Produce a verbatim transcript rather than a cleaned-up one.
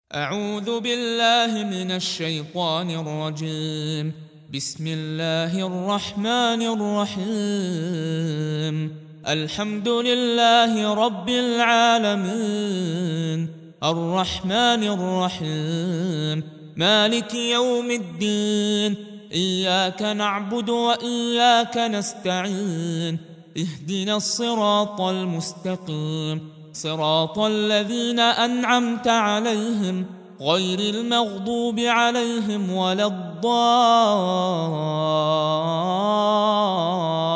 أعوذ بالله من الشيطان الرجيم. بسم الله الرحمن الرحيم. الحمد لله رب العالمين، الرحمن الرحيم، مالك يوم الدين. إياك نعبد وإياك نستعين، اهدنا الصراط المستقيم، صراط الذين أنعمت عليهم غير المغضوب عليهم ولا الضالين.